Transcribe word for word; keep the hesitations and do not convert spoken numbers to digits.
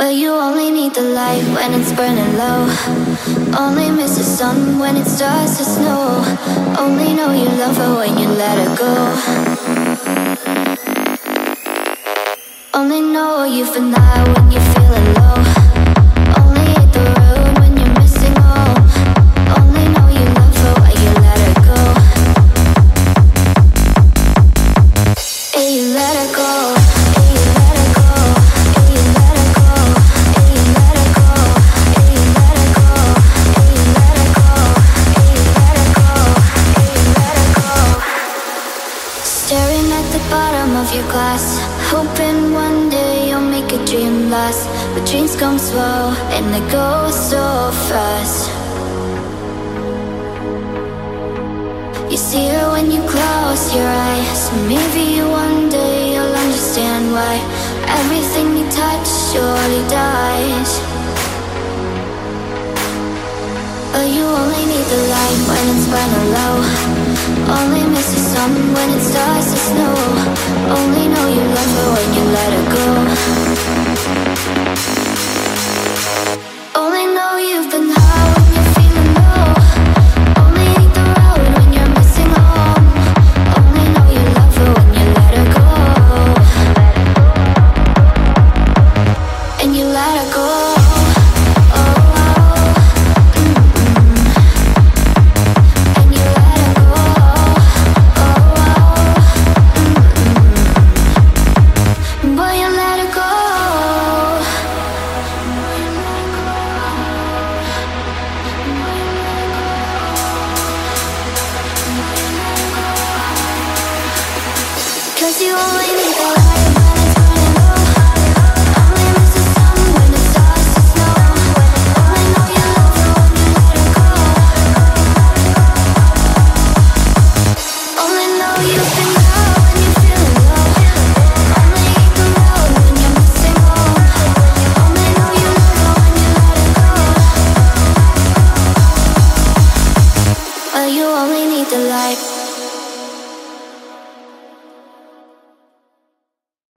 Well, you only need the light when it's burning low. Only miss the sun when it starts to snow. Only know you love her when you let her go. Only know you for now when you're feeling low. Only hit the road when you're missing home. Only know you love her when you let her go. Hey, you let her go. Hey, you let her go. Hey, you let her go. Hey, you let her go. Hey, you let her go. Hey, you let her go. Hey, you let her go. Hey, you let her go. Staring at the bottom of your glass, hoping one day you'll make a dream last. But dreams come slow and they go so fast. You see her when you close your eyes. Maybe one day you'll understand why everything you touch surely dies. But you only need the light when it's burning low. Only miss the sun when it starts to snow. Only know you love her when you let her go. Only know you've been high when you're feeling low. Only hate the road when you're missing home. Only know you love her when you let her go. And you let her go. Cause you only need the light when it's burning low. Only miss the sun when it starts to snow. Only know you love her when you let her go. Only know you've been out when you're feeling low. Only hate the road when you're missing home. Only know you love her when you let her go. Well, you only need the light.